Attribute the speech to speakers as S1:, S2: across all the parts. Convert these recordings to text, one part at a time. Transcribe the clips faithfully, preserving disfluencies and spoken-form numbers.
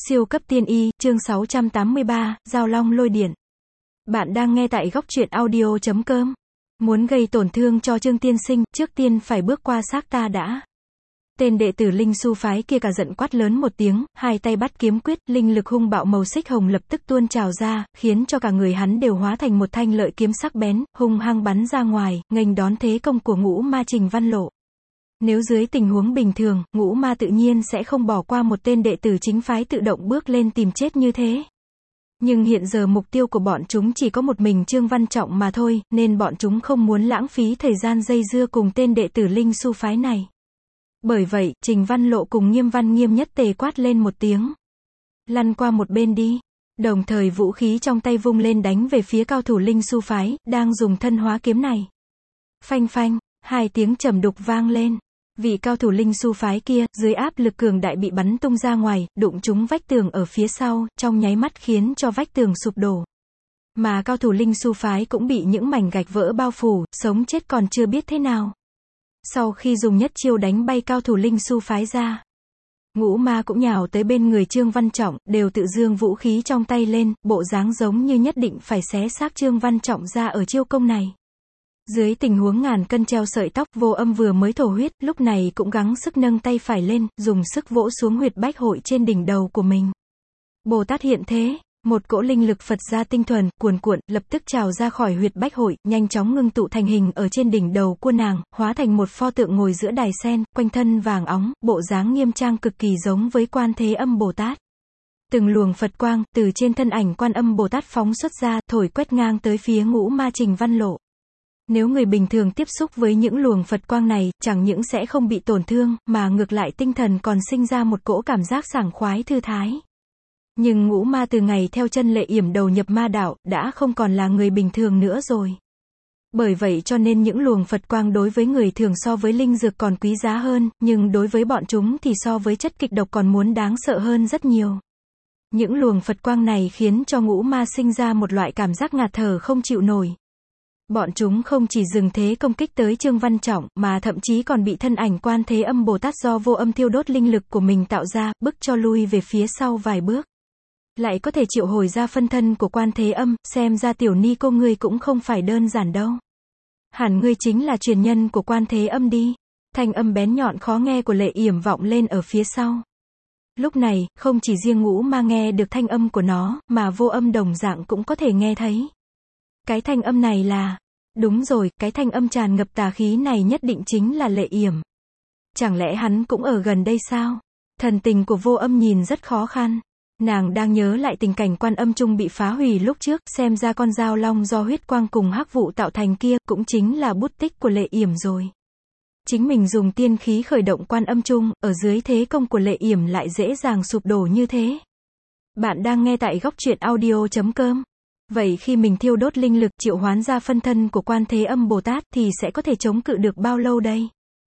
S1: Siêu cấp tiên y, chương sáu trăm tám mươi ba, Giao Long lôi điện. Bạn đang nghe tại góc truyện audio chấm com. Muốn gây tổn thương cho Trương tiên sinh, trước tiên phải bước qua xác ta đã. Tên đệ tử Linh Su phái kia cả giận quát lớn một tiếng, hai tay bắt kiếm quyết, linh lực hung bạo màu xích hồng lập tức tuôn trào ra, khiến cho cả người hắn đều hóa thành một thanh lợi kiếm sắc bén, hung hăng bắn ra ngoài, nghênh đón thế công của Ngũ Ma Trình Văn Lộ. Nếu dưới tình huống bình thường, Ngũ Ma tự nhiên sẽ không bỏ qua một tên đệ tử chính phái tự động bước lên tìm chết như thế. Nhưng hiện giờ mục tiêu của bọn chúng chỉ có một mình Trương Văn Trọng mà thôi, nên bọn chúng không muốn lãng phí thời gian dây dưa cùng tên đệ tử Linh Su phái này. Bởi vậy, Trình Văn Lộ cùng Nghiêm Văn Nghiêm nhất tề quát lên một tiếng. Lăn qua một bên đi. Đồng thời vũ khí trong tay vung lên đánh về phía cao thủ Linh Su phái, đang dùng thân hóa kiếm này. Phanh phanh, hai tiếng trầm đục vang lên. Vị cao thủ Linh Su phái kia, dưới áp lực cường đại bị bắn tung ra ngoài, đụng trúng vách tường ở phía sau, trong nháy mắt khiến cho vách tường sụp đổ. Mà cao thủ Linh Su phái cũng bị những mảnh gạch vỡ bao phủ, sống chết còn chưa biết thế nào. Sau khi dùng nhất chiêu đánh bay cao thủ Linh Su phái ra, Ngũ Ma cũng nhào tới bên người Trương Văn Trọng, đều tự dương vũ khí trong tay lên, bộ dáng giống như nhất định phải xé xác Trương Văn Trọng ra ở chiêu công này. Dưới tình huống ngàn cân treo sợi tóc, Vô Âm vừa mới thổ huyết, lúc này cũng gắng sức nâng tay phải lên, dùng sức vỗ xuống huyệt bách hội trên đỉnh đầu của mình. Bồ Tát hiện thế, một cỗ linh lực Phật gia tinh thuần, cuồn cuộn, lập tức trào ra khỏi huyệt bách hội, nhanh chóng ngưng tụ thành hình ở trên đỉnh đầu của nàng, hóa thành một pho tượng ngồi giữa đài sen, quanh thân vàng óng, bộ dáng nghiêm trang cực kỳ giống với Quan Thế Âm Bồ Tát. Từng luồng Phật quang, từ trên thân ảnh Quan Âm Bồ Tát phóng xuất ra, thổi quét ngang tới phía Ngũ Ma Trình Văn Lộ. Nếu người bình thường tiếp xúc với những luồng Phật quang này, chẳng những sẽ không bị tổn thương, mà ngược lại tinh thần còn sinh ra một cỗ cảm giác sảng khoái thư thái. Nhưng Ngũ Ma từ ngày theo chân Lệ Yểm đầu nhập ma đạo, đã không còn là người bình thường nữa rồi. Bởi vậy cho nên những luồng Phật quang đối với người thường so với linh dược còn quý giá hơn, nhưng đối với bọn chúng thì so với chất kịch độc còn muốn đáng sợ hơn rất nhiều. Những luồng Phật quang này khiến cho Ngũ Ma sinh ra một loại cảm giác ngạt thở không chịu nổi. Bọn chúng không chỉ dừng thế công kích tới Trương Văn Trọng, mà thậm chí còn bị thân ảnh Quan Thế Âm Bồ Tát do Vô Âm thiêu đốt linh lực của mình tạo ra, bức cho lui về phía sau vài bước. Lại có thể triệu hồi ra phân thân của Quan Thế Âm, xem ra tiểu ni cô ngươi cũng không phải đơn giản đâu. Hẳn ngươi chính là truyền nhân của Quan Thế Âm đi. Thanh âm bén nhọn khó nghe của Lệ Yểm vọng lên ở phía sau. Lúc này, không chỉ riêng Ngũ Ma nghe được thanh âm của nó, mà Vô Âm đồng dạng cũng có thể nghe thấy. Cái thanh âm này là... Đúng rồi, cái thanh âm tràn ngập tà khí này nhất định chính là Lệ Yểm. Chẳng lẽ hắn cũng ở gần đây sao? Thần tình của Vô Âm nhìn rất khó khăn. Nàng đang nhớ lại tình cảnh Quan Âm Trung bị phá hủy lúc trước, xem ra con dao long do huyết quang cùng hắc vụ tạo thành kia, cũng chính là bút tích của Lệ Yểm rồi. Chính mình dùng tiên khí khởi động Quan Âm Trung, ở dưới thế công của Lệ Yểm lại dễ dàng sụp đổ như thế. Bạn đang nghe tại góc truyện audio chấm com. Vậy khi mình thiêu đốt linh lực triệu hoán ra phân thân của Quan Thế Âm Bồ Tát thì sẽ có thể chống cự được bao lâu đây?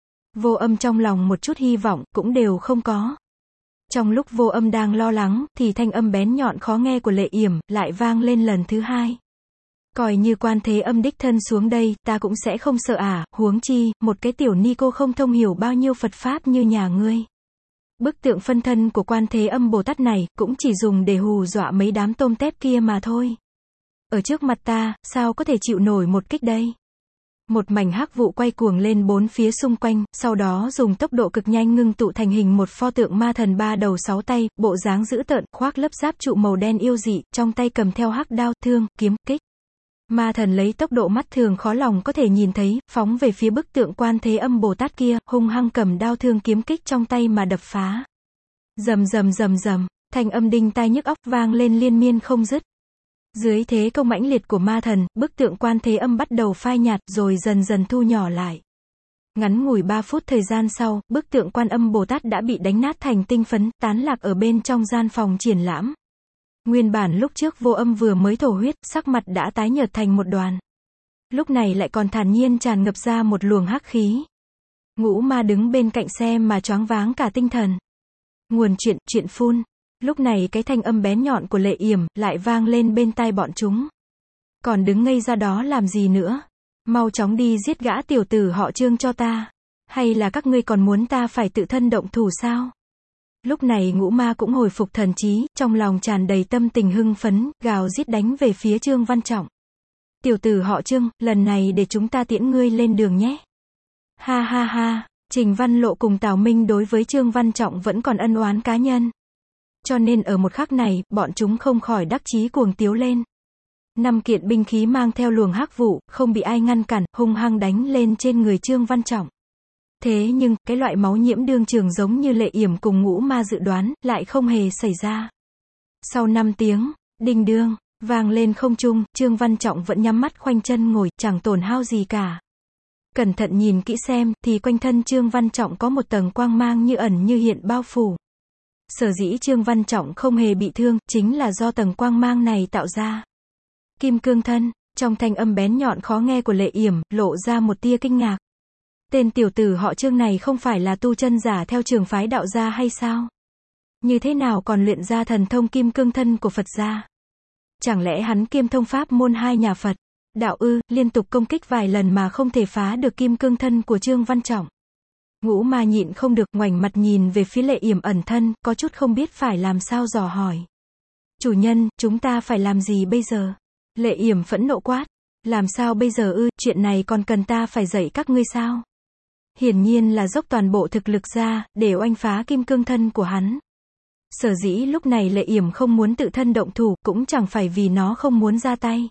S1: Vô Âm trong lòng một chút hy vọng cũng đều không có. Trong lúc Vô Âm đang lo lắng, thì thanh âm bén nhọn khó nghe của Lệ Yểm lại vang lên lần thứ hai. Coi như Quan Thế Âm đích thân xuống đây, ta cũng sẽ không sợ à, huống chi, một cái tiểu ni cô không thông hiểu bao nhiêu Phật Pháp như nhà ngươi. Bức tượng phân thân của Quan Thế Âm Bồ Tát này, cũng chỉ dùng để hù dọa mấy đám tôm tép kia mà thôi. Ở trước mặt ta, sao có thể chịu nổi một kích đây? Một mảnh hắc vụ quay cuồng lên bốn phía xung quanh, sau đó dùng tốc độ cực nhanh ngưng tụ thành hình một pho tượng ma thần ba đầu sáu tay, bộ dáng dữ tợn, khoác lớp giáp trụ màu đen yêu dị, trong tay cầm theo hắc đao, thương, kiếm, kích. Ma thần lấy tốc độ mắt thường khó lòng có thể nhìn thấy, phóng về phía bức tượng Quan Thế Âm Bồ Tát kia, hung hăng cầm đao thương kiếm kích trong tay mà đập phá. Rầm rầm rầm rầm, thanh âm đinh tai nhức óc vang lên liên miên không dứt. Dưới thế công mãnh liệt của ma thần, bức tượng Quan Thế Âm bắt đầu phai nhạt, rồi dần dần thu nhỏ lại. Ngắn ngủi ba phút thời gian sau, bức tượng Quan Âm Bồ Tát đã bị đánh nát thành tinh phấn, tán lạc ở bên trong gian phòng triển lãm. Nguyên bản lúc trước Vô Âm vừa mới thổ huyết, sắc mặt đã tái nhợt thành một đoàn. Lúc này lại còn thản nhiên tràn ngập ra một luồng hắc khí. Ngũ Ma đứng bên cạnh xem mà choáng váng cả tinh thần. Nguồn chuyện, chuyện phun. Lúc này cái thanh âm bén nhọn của Lệ Yểm lại vang lên bên tai bọn chúng. Còn đứng ngây ra đó làm gì nữa? Mau chóng đi giết gã tiểu tử họ Trương cho ta. Hay là các ngươi còn muốn ta phải tự thân động thủ sao? Lúc này ngũ ma cũng hồi phục thần trí, trong lòng tràn đầy tâm tình hưng phấn, gào rít đánh về phía Trương Văn Trọng. Tiểu tử họ Trương, lần này để chúng ta tiễn ngươi lên đường nhé. Ha ha ha, Trình Văn Lộ cùng Tào Minh đối với Trương Văn Trọng vẫn còn ân oán cá nhân. Cho nên ở một khắc này, bọn chúng không khỏi đắc chí cuồng tiếu lên. Năm kiện binh khí mang theo luồng hắc vụ, không bị ai ngăn cản, hung hăng đánh lên trên người Trương Văn Trọng. Thế nhưng, cái loại máu nhiễm đương trường giống như Lệ Yểm cùng ngũ ma dự đoán, lại không hề xảy ra. Sau năm tiếng, đinh đương, vang lên không trung, Trương Văn Trọng vẫn nhắm mắt khoanh chân ngồi, chẳng tổn hao gì cả. Cẩn thận nhìn kỹ xem, thì quanh thân Trương Văn Trọng có một tầng quang mang như ẩn như hiện bao phủ. Sở dĩ Trương Văn Trọng không hề bị thương, chính là do tầng quang mang này tạo ra. Kim cương thân, trong thanh âm bén nhọn khó nghe của Lệ Yểm, lộ ra một tia kinh ngạc. Tên tiểu tử họ Trương này không phải là tu chân giả theo trường phái đạo gia hay sao? Như thế nào còn luyện ra thần thông kim cương thân của Phật gia? Chẳng lẽ hắn kiêm thông pháp môn hai nhà Phật? Đạo ư, liên tục công kích vài lần mà không thể phá được kim cương thân của Trương Văn Trọng. Ngũ ma nhịn không được, ngoảnh mặt nhìn về phía Lệ Yểm ẩn thân, có chút không biết phải làm sao dò hỏi. Chủ nhân, chúng ta phải làm gì bây giờ? Lệ Yểm phẫn nộ quát. Làm sao bây giờ ư, chuyện này còn cần ta phải dạy các ngươi sao? Hiển nhiên là dốc toàn bộ thực lực ra, để oanh phá kim cương thân của hắn. Sở dĩ lúc này Lệ Yểm không muốn tự thân động thủ, cũng chẳng phải vì nó không muốn ra tay.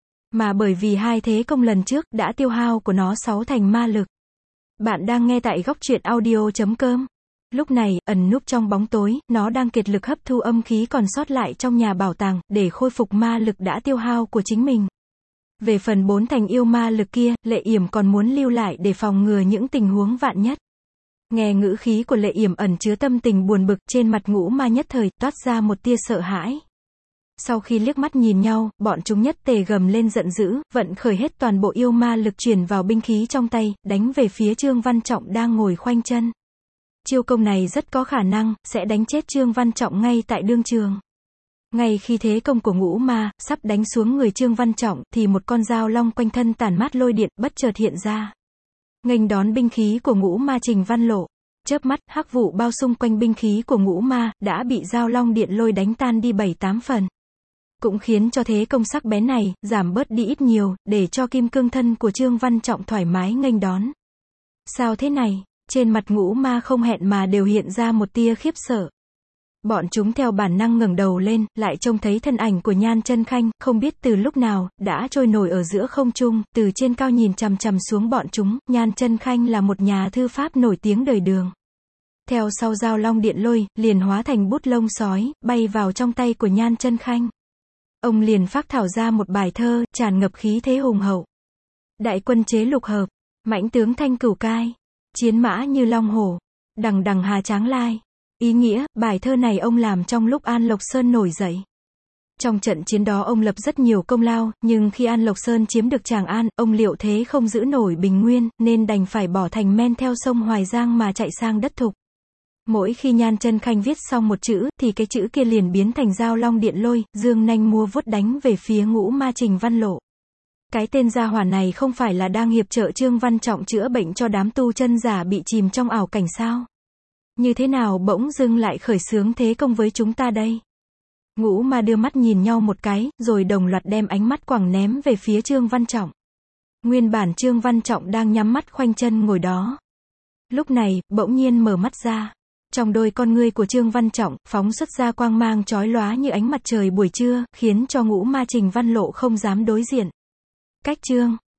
S1: Mà bởi vì hai thế công lần trước, đã tiêu hao của nó sáu thành ma lực. Bạn đang nghe tại góc truyện audio chấm com. Lúc này, ẩn núp trong bóng tối, nó đang kiệt lực hấp thu âm khí còn sót lại trong nhà bảo tàng, để khôi phục ma lực đã tiêu hao của chính mình. Về phần bốn thành yêu ma lực kia, Lệ Yểm còn muốn lưu lại để phòng ngừa những tình huống vạn nhất. Nghe ngữ khí của Lệ Yểm ẩn chứa tâm tình buồn bực, trên mặt ngũ ma nhất thời, toát ra một tia sợ hãi. Sau khi liếc mắt nhìn nhau, bọn chúng nhất tề gầm lên giận dữ, vận khởi hết toàn bộ yêu ma lực truyền vào binh khí trong tay, đánh về phía Trương Văn Trọng đang ngồi khoanh chân. Chiêu công này rất có khả năng, sẽ đánh chết Trương Văn Trọng ngay tại đương trường. Ngay khi thế công của ngũ ma, sắp đánh xuống người Trương Văn Trọng, thì một con dao long quanh thân tản mát lôi điện, bất chợt hiện ra. Nghênh đón binh khí của ngũ ma Trình Văn Lộ. Chớp mắt, hắc vụ bao xung quanh binh khí của ngũ ma, đã bị dao long điện lôi đánh tan đi bảy tám phần. Cũng khiến cho thế công sắc bén này, giảm bớt đi ít nhiều, để cho kim cương thân của Trương Văn Trọng thoải mái nghênh đón. Sao thế này? Trên mặt ngũ ma không hẹn mà đều hiện ra một tia khiếp sợ. Bọn chúng theo bản năng ngẩng đầu lên, lại trông thấy thân ảnh của Nhan Chân Khanh, không biết từ lúc nào, đã trôi nổi ở giữa không trung, từ trên cao nhìn chằm chằm xuống bọn chúng. Nhan Chân Khanh là một nhà thư pháp nổi tiếng đời Đường. Theo sau dao long điện lôi, liền hóa thành bút lông sói, bay vào trong tay của Nhan Chân Khanh. Ông liền phác thảo ra một bài thơ, tràn ngập khí thế hùng hậu. Đại quân chế lục hợp, mãnh tướng thanh cửu cai, chiến mã như long hổ, đằng đằng hà tráng lai. Ý nghĩa, bài thơ này ông làm trong lúc An Lộc Sơn nổi dậy. Trong trận chiến đó ông lập rất nhiều công lao, nhưng khi An Lộc Sơn chiếm được Tràng An, ông liệu thế không giữ nổi bình nguyên, nên đành phải bỏ thành men theo sông Hoài Giang mà chạy sang đất Thục. Mỗi khi Nhan Chân Khanh viết xong một chữ, thì cái chữ kia liền biến thành dao long điện lôi, dương nanh mua vuốt đánh về phía ngũ ma Trình Văn Lộ. Cái tên gia hỏa này không phải là đang hiệp trợ Trương Văn Trọng chữa bệnh cho đám tu chân giả bị chìm trong ảo cảnh sao? Như thế nào bỗng dưng lại khởi xướng thế công với chúng ta đây? Ngũ ma đưa mắt nhìn nhau một cái, rồi đồng loạt đem ánh mắt quẳng ném về phía Trương Văn Trọng. Nguyên bản Trương Văn Trọng đang nhắm mắt khoanh chân ngồi đó. Lúc này, bỗng nhiên mở mắt ra. Trong đôi con ngươi của Trương Văn Trọng, phóng xuất ra quang mang chói lóa như ánh mặt trời buổi trưa, khiến cho ngũ ma Trình Văn Lộ không dám đối diện. Cách Trương